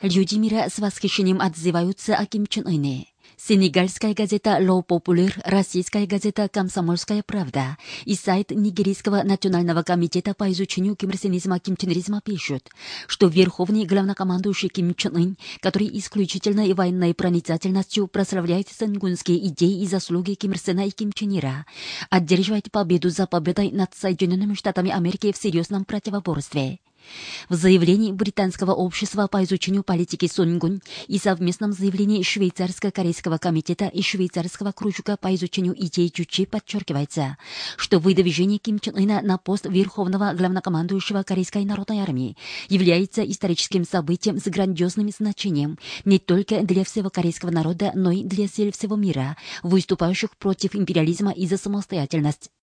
Люди мира с восхищением отзываются о Ким Чен Ыне. Сенегальская газета «Ло Популяр», российская газета «Комсомольская правда» и сайт Нигерийского национального комитета по изучению кимрсенизма кимченризма пишут, что верховный главнокомандующий Ким Чен Ын, который исключительной военной проницательностью прославляет сангунские идеи и заслуги Ким Ир Сена и Ким Чен Ира, одерживает победу за победой над Соединенными Штатами Америки в серьезном противоборстве. В заявлении Британского общества по изучению политики Сонгун и совместном заявлении Швейцарско-корейского комитета и Швейцарского кружка по изучению идей Чучи подчеркивается, что выдвижение Ким Чен Ына на пост верховного главнокомандующего Корейской народной армии является историческим событием с грандиозным значением не только для всего корейского народа, но и для сил всего мира, выступающих против империализма и за самостоятельность.